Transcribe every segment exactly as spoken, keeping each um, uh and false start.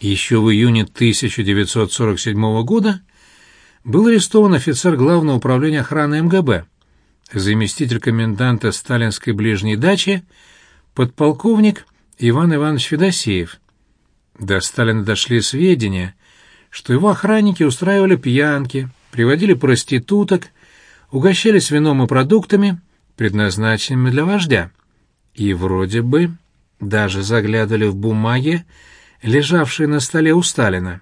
Еще в июне тысяча девятьсот сорок седьмого года был арестован офицер Главного управления охраны эм гэ бэ, заместитель коменданта сталинской ближней дачи, подполковник Иван Иванович Федосеев. До Сталина дошли сведения, что его охранники устраивали пьянки, приводили проституток, угощались вином и продуктами, предназначенными для вождя, и вроде бы даже заглядывали в бумаги, лежавшие на столе у Сталина.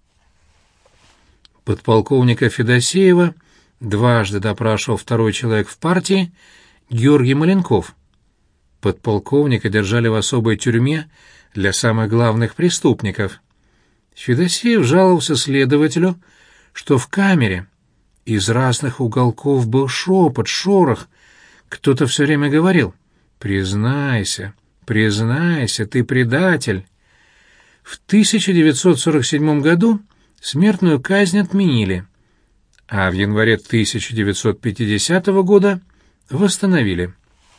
Подполковника Федосеева дважды допрашивал второй человек в партии, Георгий Маленков. Подполковника держали в особой тюрьме для самых главных преступников. Федосеев жаловался следователю, что в камере из разных уголков был шепот, шорох. Кто-то все время говорил: «Признайся, признайся, ты предатель». В тысяча девятьсот сорок седьмом году смертную казнь отменили, а в январе тысяча девятьсот пятидесятого года восстановили.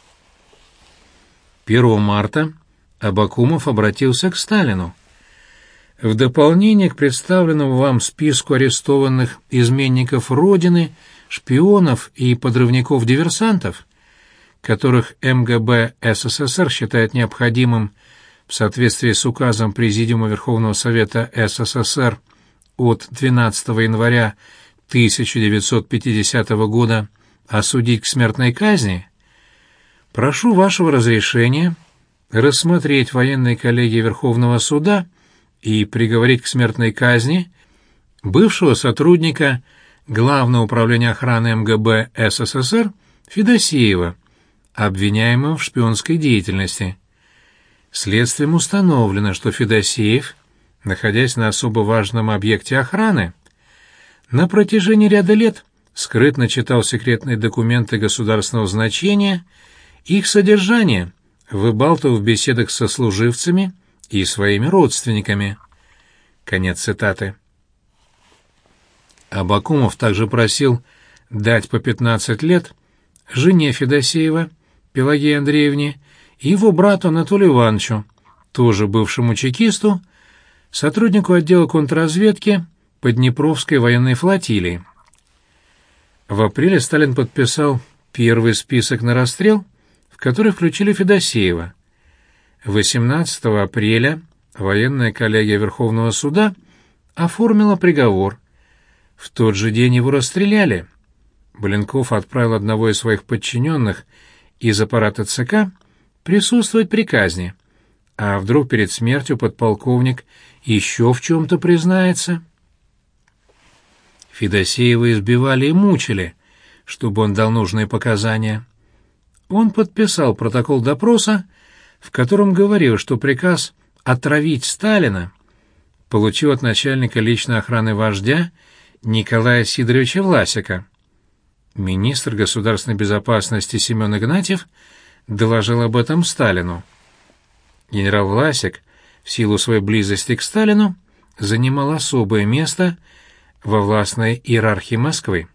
первого марта Абакумов обратился к Сталину. В дополнение к представленному вам списку арестованных изменников Родины, шпионов и подрывников-диверсантов, которых эм гэ бэ эс эс эс эр считает необходимым в соответствии с указом Президиума Верховного Совета эс эс эс эр от двенадцатого января тысяча девятьсот пятидесятого года осудить к смертной казни, прошу вашего разрешения рассмотреть военной коллегии Верховного Суда и приговорить к смертной казни бывшего сотрудника Главного управления охраны эм гэ бэ эс эс эс эр Федосеева, обвиняемого в шпионской деятельности. Следствием установлено, что Федосеев, находясь на особо важном объекте охраны, на протяжении ряда лет скрытно читал секретные документы государственного значения, их содержание выбалтывал в беседах со служивцами и своими родственниками. Конец цитаты. Абакумов также просил дать по пятнадцать лет жене Федосеева, Пелагее Андреевне, и его брату Анатолию Ивановичу, тоже бывшему чекисту, сотруднику отдела контрразведки Поднепровской военной флотилии. В апреле Сталин подписал первый список на расстрел, в который включили Федосеева. восемнадцатого апреля военная коллегия Верховного суда оформила приговор. В тот же день его расстреляли. Маленков отправил одного из своих подчиненных из аппарата ЦК присутствовать при казни, а вдруг перед смертью подполковник еще в чем-то признается. Федосеева избивали и мучили, чтобы он дал нужные показания. Он подписал протокол допроса, в котором говорил, что приказ отравить Сталина получил от начальника личной охраны вождя Николая Сидоровича Власика. Министр государственной безопасности Семен Игнатьев доложил об этом Сталину. Генерал Власик, в силу своей близости к Сталину, занимал особое место во властной иерархии Москвы.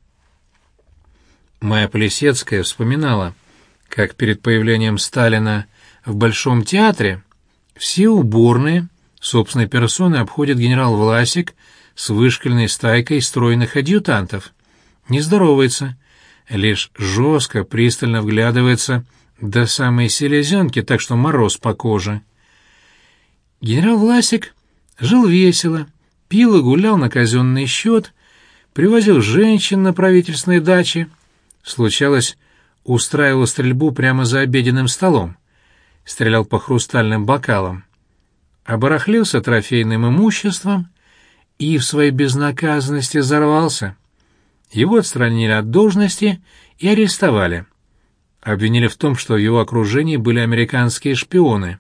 Майя Плисецкая вспоминала, как перед появлением Сталина в Большом театре все уборные собственной персоной обходит генерал Власик с вышкаленной стайкой стройных адъютантов. Не здоровается, лишь жестко, пристально вглядывается до самой селезенки, так что мороз по коже. Генерал Власик жил весело, пил и гулял на казенный счет, привозил женщин на правительственные дачи, случалось, устраивал стрельбу прямо за обеденным столом, стрелял по хрустальным бокалам, оборахлился трофейным имуществом и в своей безнаказанности взорвался. Его отстранили от должности и арестовали. Обвинили в том, что в его окружении были американские шпионы.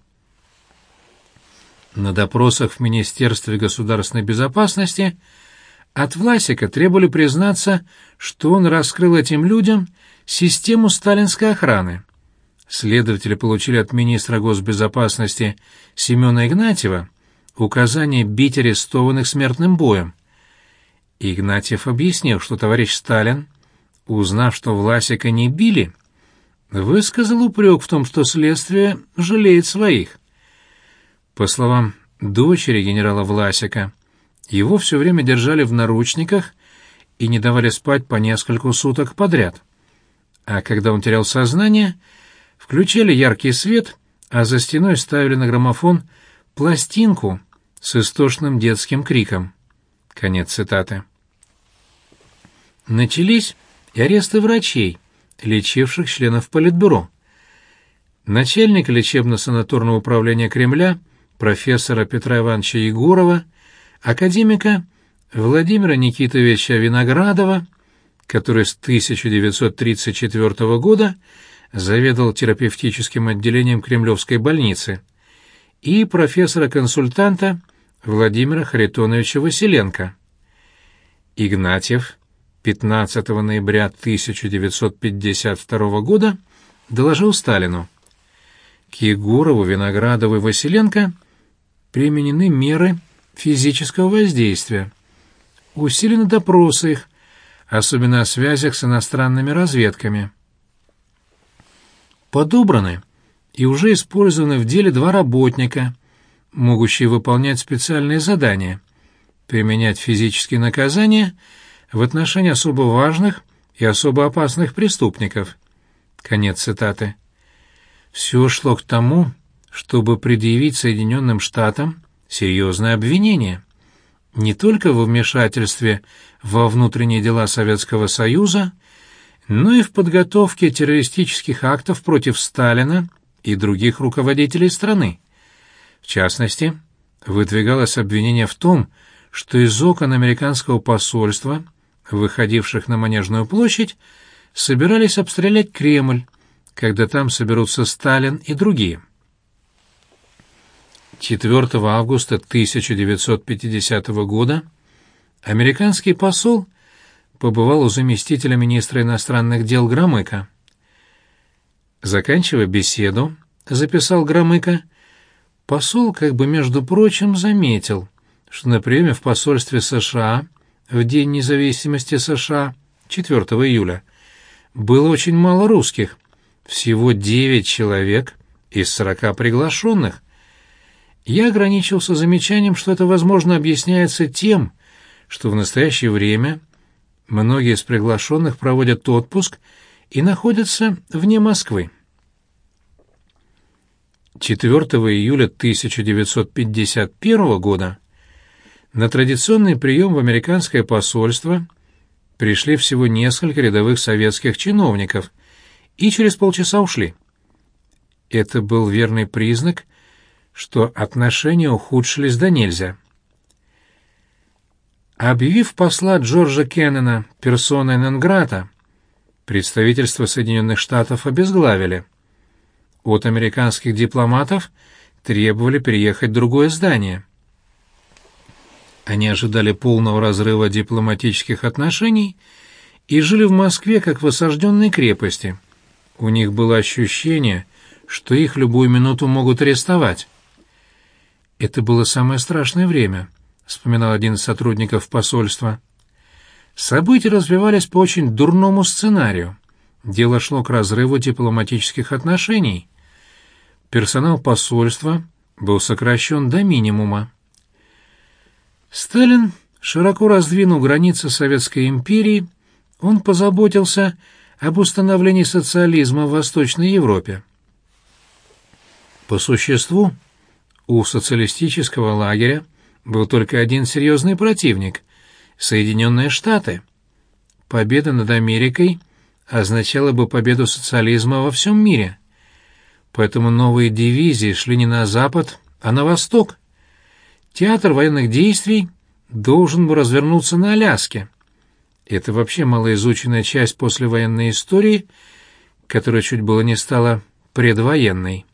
На допросах в Министерстве государственной безопасности от Власика требовали признаться, что он раскрыл этим людям систему сталинской охраны. Следователи получили от министра госбезопасности Семена Игнатьева указание бить арестованных смертным боем. Игнатьев объяснил, что товарищ Сталин, узнав, что Власика не били, высказал упрек в том, что следствие жалеет своих. По словам дочери генерала Власика. Его все время держали в наручниках и не давали спать по нескольку суток подряд. А когда он терял сознание, включали яркий свет, а за стеной ставили на граммофон пластинку с истошным детским криком. Конец цитаты. Начались и аресты врачей, лечивших членов Политбюро. Начальник лечебно-санаторного управления Кремля, профессора Петра Ивановича Егорова, академика Владимира Никитовича Виноградова, который с тысяча девятьсот тридцать четвёртого года заведовал терапевтическим отделением Кремлевской больницы, и профессора-консультанта Владимира Харитоновича Василенко. Игнатьев пятнадцатого ноября тысяча девятьсот пятьдесят второго года доложил Сталину: к Егорову, Виноградову и Василенко применены меры физического воздействия. Усилены допросы их, особенно о связях с иностранными разведками. Подобраны и уже использованы в деле два работника, могущие выполнять специальные задания, применять физические наказания в отношении особо важных и особо опасных преступников. Конец цитаты. Все шло к тому, чтобы предъявить Соединенным Штатам серьезное обвинение не только во вмешательстве во внутренние дела Советского Союза, но и в подготовке террористических актов против Сталина и других руководителей страны. В частности, выдвигалось обвинение в том, что из окон американского посольства, выходивших на Манежную площадь, собирались обстрелять Кремль, когда там соберутся Сталин и другие. четвёртого августа тысяча девятьсот пятидесятого года американский посол побывал у заместителя министра иностранных дел Громыка. Заканчивая беседу, записал Громыко, посол как бы между прочим заметил, что на приеме в посольстве США в День независимости США, четвёртого июля, было очень мало русских, всего девять человек из сорока приглашенных. Я ограничился замечанием, что это, возможно, объясняется тем, что в настоящее время многие из приглашенных проводят отпуск и находятся вне Москвы. четвёртого июля тысяча девятьсот пятьдесят первого года на традиционный прием в американское посольство пришли всего несколько рядовых советских чиновников и через полчаса ушли. Это был верный признак, что отношения ухудшились до нельзя. Объявив посла Джорджа Кеннона персоной нон-грата, представительство Соединенных Штатов обезглавили. От американских дипломатов требовали переехать в другое здание. Они ожидали полного разрыва дипломатических отношений и жили в Москве как в осажденной крепости. У них было ощущение, что их любую минуту могут арестовать. «Это было самое страшное время», — вспоминал один из сотрудников посольства. События развивались по очень дурному сценарию. Дело шло к разрыву дипломатических отношений. Персонал посольства был сокращен до минимума. Сталин широко раздвинул границы Советской империи, он позаботился об установлении социализма в Восточной Европе. По существу, у социалистического лагеря был только один серьезный противник — Соединенные Штаты. Победа над Америкой означала бы победу социализма во всем мире. Поэтому новые дивизии шли не на запад, а на восток. Театр военных действий должен был развернуться на Аляске. Это вообще малоизученная часть послевоенной истории, которая чуть было не стала предвоенной.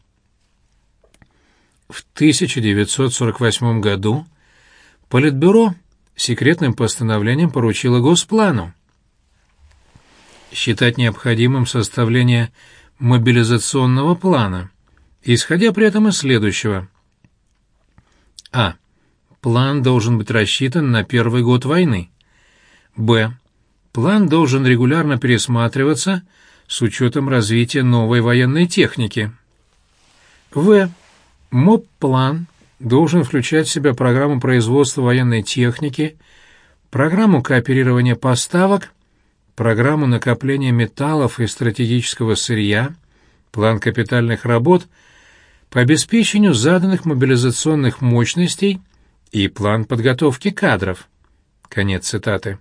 В тысяча девятьсот сорок восьмом году Политбюро секретным постановлением поручило Госплану считать необходимым составление мобилизационного плана, исходя при этом из следующего. А. План должен быть рассчитан на первый год войны. Б. План должен регулярно пересматриваться с учетом развития новой военной техники. В. МОП-план должен включать в себя программу производства военной техники, программу кооперирования поставок, программу накопления металлов и стратегического сырья, план капитальных работ по обеспечению заданных мобилизационных мощностей и план подготовки кадров. Конец цитаты.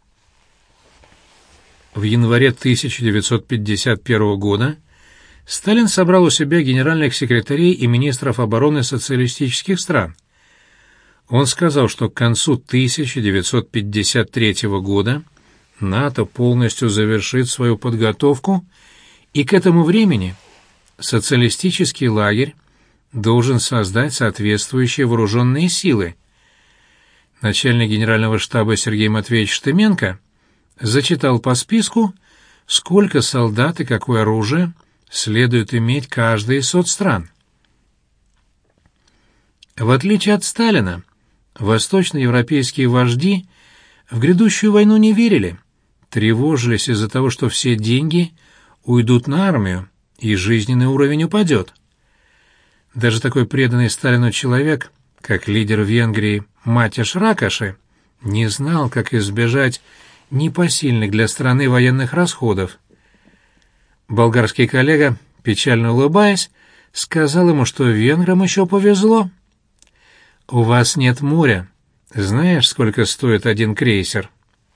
В январе тысяча девятьсот пятьдесят первого года Сталин собрал у себя генеральных секретарей и министров обороны социалистических стран. Он сказал, что к концу тысяча девятьсот пятьдесят третьего года НАТО полностью завершит свою подготовку, и к этому времени социалистический лагерь должен создать соответствующие вооруженные силы. Начальник генерального штаба Сергей Матвеевич Штыменко зачитал по списку, сколько солдат и какое оружие следует иметь каждая из соцстран. В отличие от Сталина, восточноевропейские вожди в грядущую войну не верили, тревожились из-за того, что все деньги уйдут на армию, и жизненный уровень упадет. Даже такой преданный Сталину человек, как лидер Венгрии Матяш Ракоши, не знал, как избежать непосильных для страны военных расходов. Болгарский коллега, печально улыбаясь, сказал ему, что венграм еще повезло. «У вас нет моря. Знаешь, сколько стоит один крейсер?»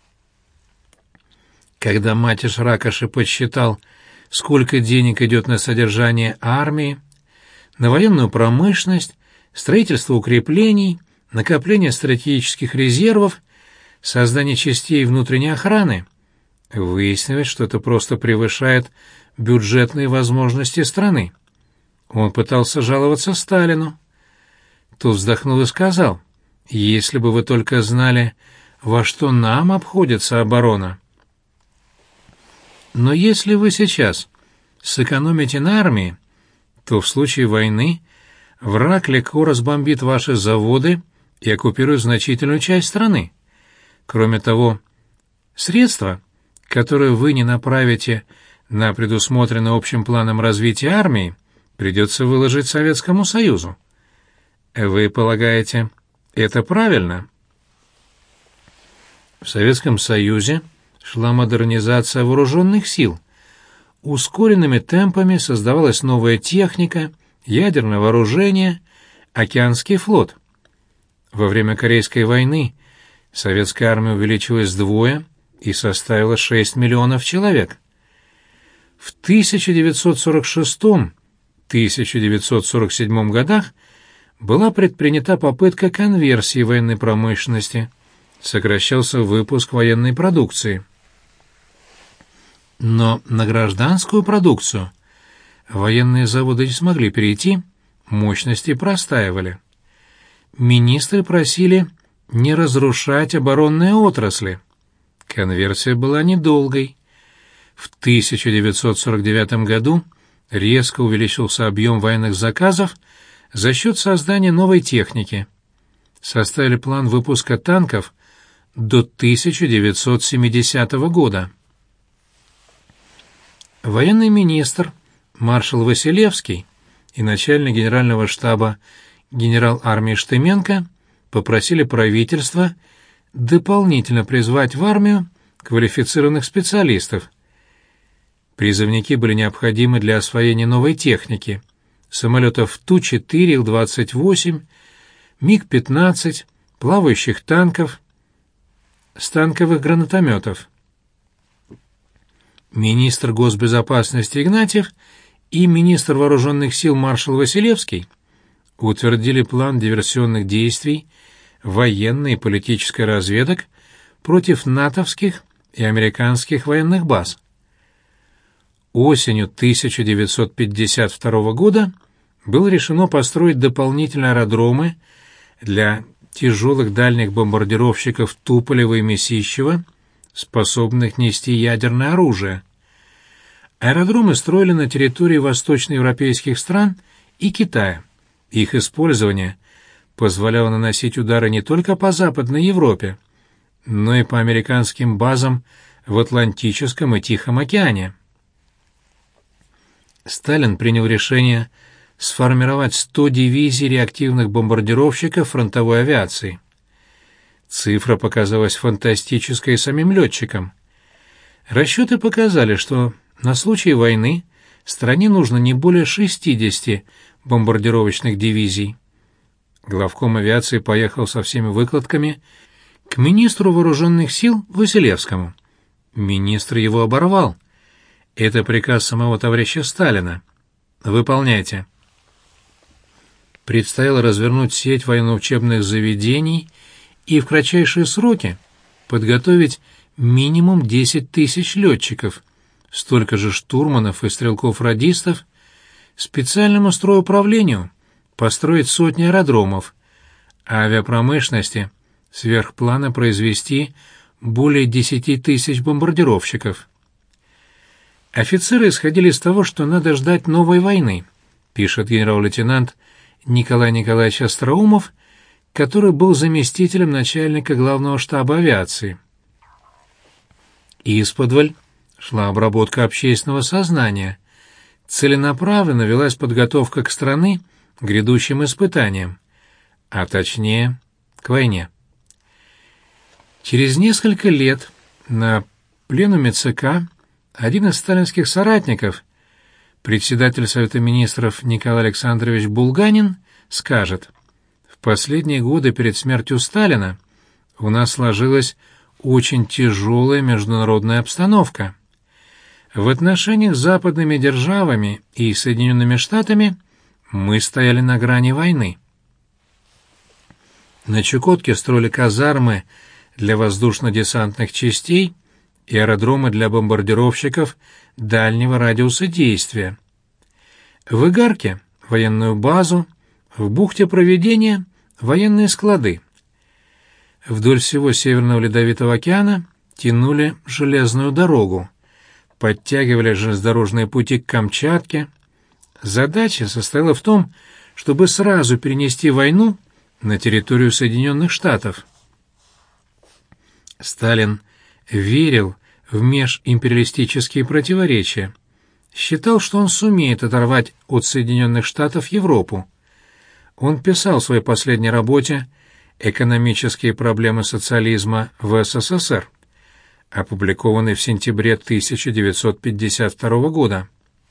Когда Матяш Ракоши подсчитал, сколько денег идет на содержание армии, на военную промышленность, строительство укреплений, накопление стратегических резервов, создание частей внутренней охраны, выяснилось, что это просто превышает бюджетные возможности страны. Он пытался жаловаться Сталину. Тот вздохнул и сказал: «Если бы вы только знали, во что нам обходится оборона». Но если вы сейчас сэкономите на армии, то в случае войны враг легко разбомбит ваши заводы и оккупирует значительную часть страны. Кроме того, средства, которые вы не направите на предусмотренное общим планом развития армии, придется выложить Советскому Союзу. Вы полагаете, это правильно? В Советском Союзе шла модернизация вооруженных сил. Ускоренными темпами создавалась новая техника, ядерное вооружение, океанский флот. Во время Корейской войны советская армия увеличилась вдвое и составила шесть миллионов человек. В тысяча девятьсот сорок шестом — тысяча девятьсот сорок седьмом годах была предпринята попытка конверсии военной промышленности, сокращался выпуск военной продукции. Но на гражданскую продукцию военные заводы не смогли перейти, мощности простаивали. Министры просили не разрушать оборонные отрасли. Конверсия была недолгой. В тысяча девятьсот сорок девятом году резко увеличился объем военных заказов за счет создания новой техники. Составили план выпуска танков до тысяча девятьсот семидесятого года. Военный министр маршал Василевский и начальник генерального штаба генерал армии Штыменко попросили правительство дополнительно призвать в армию квалифицированных специалистов. Призывники были необходимы для освоения новой техники: самолетов Ту четыре, Ил двадцать восемь, Миг пятнадцать, плавающих танков, станковых гранатометов. Министр госбезопасности Игнатьев и министр вооруженных сил маршал Василевский утвердили план диверсионных действий военной и политической разведок против натовских и американских военных баз. Осенью тысяча девятьсот пятьдесят второго года было решено построить дополнительные аэродромы для тяжелых дальних бомбардировщиков Туполева и Месищева, способных нести ядерное оружие. Аэродромы строили на территории восточноевропейских стран и Китая. Их использование позволяло наносить удары не только по Западной Европе, но и по американским базам в Атлантическом и Тихом океане. Сталин принял решение сформировать сто дивизий реактивных бомбардировщиков фронтовой авиации. Цифра показалась фантастической самим летчикам. Расчеты показали, что на случай войны стране нужно не более шестидесяти бомбардировочных дивизий. Главком авиации поехал со всеми выкладками к министру вооруженных сил Василевскому. Министр его оборвал. Это приказ самого товарища Сталина. Выполняйте. Предстояло развернуть сеть военно-учебных заведений и в кратчайшие сроки подготовить минимум десять тысяч летчиков, столько же штурманов и стрелков-радистов, специальному стройуправлению построить сотни аэродромов, а авиапромышленности сверх плана произвести более десяти тысяч бомбардировщиков. Офицеры исходили из того, что надо ждать новой войны, пишет генерал-лейтенант Николай Николаевич Остроумов, который был заместителем начальника главного штаба авиации. Исподволь шла обработка общественного сознания, целенаправленно велась подготовка к страны к грядущим испытаниям, а точнее к войне. Через несколько лет на пленуме ЦК один из сталинских соратников, председатель Совета министров Николай Александрович Булганин, скажет: «В последние годы перед смертью Сталина у нас сложилась очень тяжелая международная обстановка. В отношениях с западными державами и Соединенными Штатами мы стояли на грани войны. На Чукотке строили казармы для воздушно-десантных частей и аэродромы для бомбардировщиков дальнего радиуса действия. В Игарке — военную базу, в бухте Провидения — военные склады. Вдоль всего Северного Ледовитого океана тянули железную дорогу, подтягивали железнодорожные пути к Камчатке. Задача состояла в том, чтобы сразу перенести войну на территорию Соединенных Штатов». Сталин верил в межимпериалистические противоречия, считал, что он сумеет оторвать от Соединенных Штатов Европу. Он писал в своей последней работе «Экономические проблемы социализма в СССР», опубликованной в сентябре тысяча девятьсот пятьдесят второго года.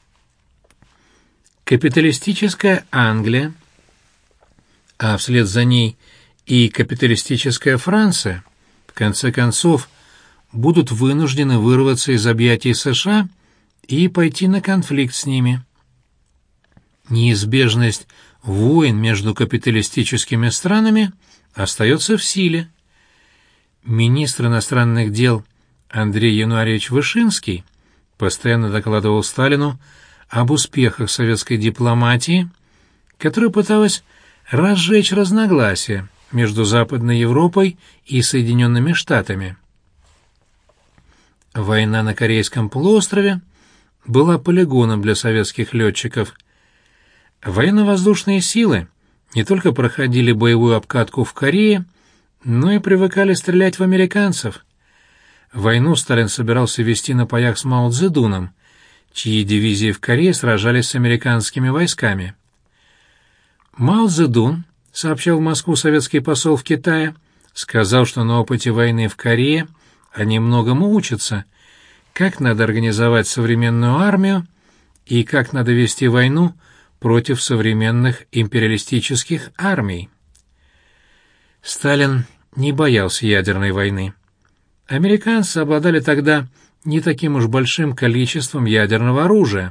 Капиталистическая Англия, а вслед за ней и капиталистическая Франция, в конце концов, будут вынуждены вырваться из объятий США и пойти на конфликт с ними. Неизбежность войн между капиталистическими странами остается в силе. Министр иностранных дел Андрей Януарьевич Вышинский постоянно докладывал Сталину об успехах советской дипломатии, которая пыталась разжечь разногласия между Западной Европой и Соединенными Штатами. Война на Корейском полуострове была полигоном для советских летчиков. Военно-воздушные силы не только проходили боевую обкатку в Корее, но и привыкали стрелять в американцев. Войну Сталин собирался вести на паях с Мао Цзэдуном, чьи дивизии в Корее сражались с американскими войсками. Мао Цзэдун, сообщал в Москву советский посол в Китае, сказал, что на опыте войны в Корее они многому учатся, как надо организовать современную армию и как надо вести войну против современных империалистических армий. Сталин не боялся ядерной войны. Американцы обладали тогда не таким уж большим количеством ядерного оружия.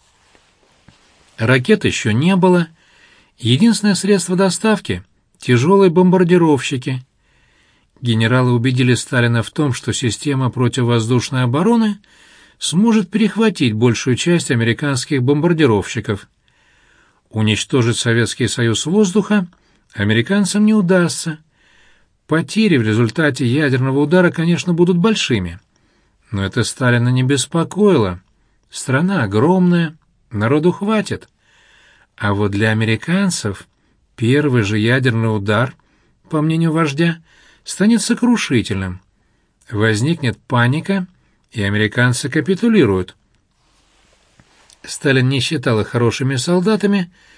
Ракет еще не было. Единственное средство доставки — тяжелые бомбардировщики. Генералы убедили Сталина в том, что система противовоздушной обороны сможет перехватить большую часть американских бомбардировщиков. Уничтожить Советский Союз воздуха американцам не удастся. Потери в результате ядерного удара, конечно, будут большими. Но это Сталина не беспокоило. Страна огромная, народу хватит. А вот для американцев первый же ядерный удар, по мнению вождя, станет сокрушительным. Возникнет паника, и американцы капитулируют. Сталин не считал их хорошими солдатами,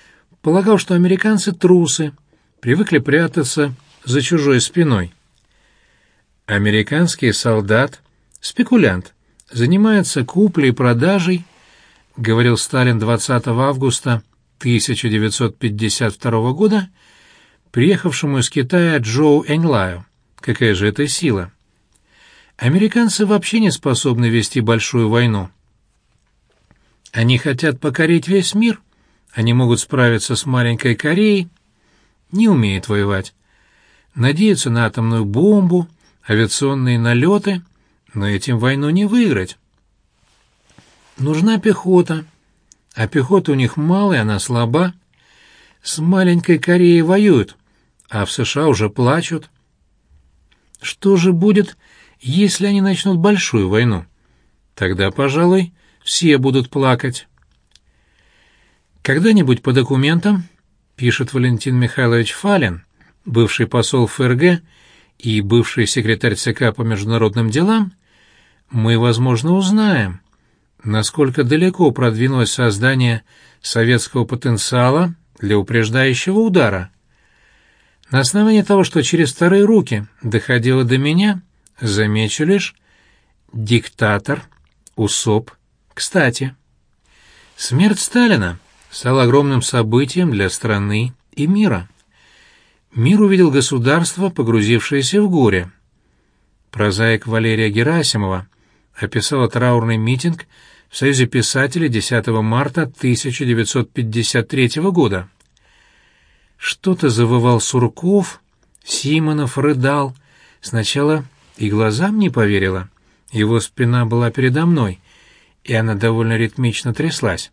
полагал, что американцы трусы, привыкли прятаться за чужой спиной. Американский солдат, спекулянт, занимается куплей и продажей, говорил Сталин двадцатого августа тысяча девятьсот пятьдесят второго года приехавшему из Китая Джоу Эньлаю. Какая же это сила? Американцы вообще не способны вести большую войну. Они хотят покорить весь мир. Они могут справиться с маленькой Кореей, не умеют воевать. Надеются на атомную бомбу, авиационные налеты, но этим войну не выиграть. Нужна пехота, а пехота у них мало, и она слаба. С маленькой Кореей воюют, а в США уже плачут. Что же будет, если они начнут большую войну? Тогда, пожалуй, все будут плакать. Когда-нибудь по документам, пишет Валентин Михайлович Фалин, бывший посол ФРГ и бывший секретарь ЦК по международным делам, мы, возможно, узнаем, насколько далеко продвинулось создание советского потенциала для упреждающего удара. На основании того, что через вторые руки доходило до меня, замечу лишь диктатор, усоп. Кстати, смерть Сталина стала огромным событием для страны и мира. Мир увидел государство, погрузившееся в горе. Прозаик Валерия Герасимова описала траурный митинг в Союзе писателей десятого марта тысяча девятьсот пятьдесят третьего года. Что-то завывал Сурков, Симонов рыдал. Сначала и глазам не поверила. Его спина была передо мной, и она довольно ритмично тряслась.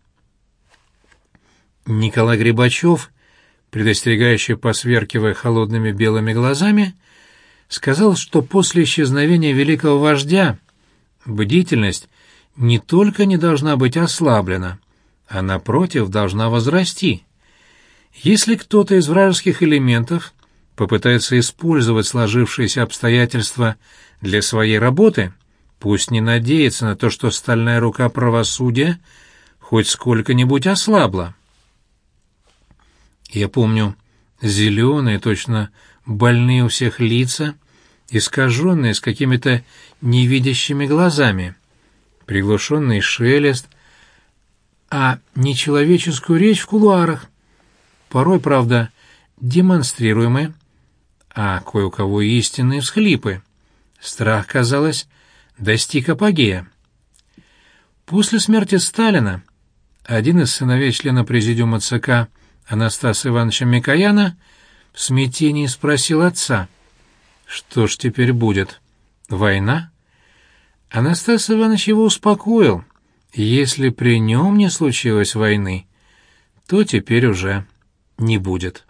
Николай Грибачев, предостерегающе посверкивая холодными белыми глазами, сказал, что после исчезновения великого вождя бдительность не только не должна быть ослаблена, а, напротив, должна возрасти. Если кто-то из вражеских элементов попытается использовать сложившиеся обстоятельства для своей работы, пусть не надеется на то, что стальная рука правосудия хоть сколько-нибудь ослабла. Я помню зеленые, точно больные у всех лица, искаженные с какими-то невидящими глазами, приглушенный шелест, а нечеловеческую речь в кулуарах, порой, правда, демонстрируемые, а кое у кого истинные всхлипы. Страх, казалось, достиг апогея. После смерти Сталина один из сыновей члена президиума ЦК Анастаса Ивановича Микояна в смятении спросил отца: «Что ж теперь будет? Война?» Анастас Иванович его успокоил: если при нем не случилось войны, то теперь уже не будет.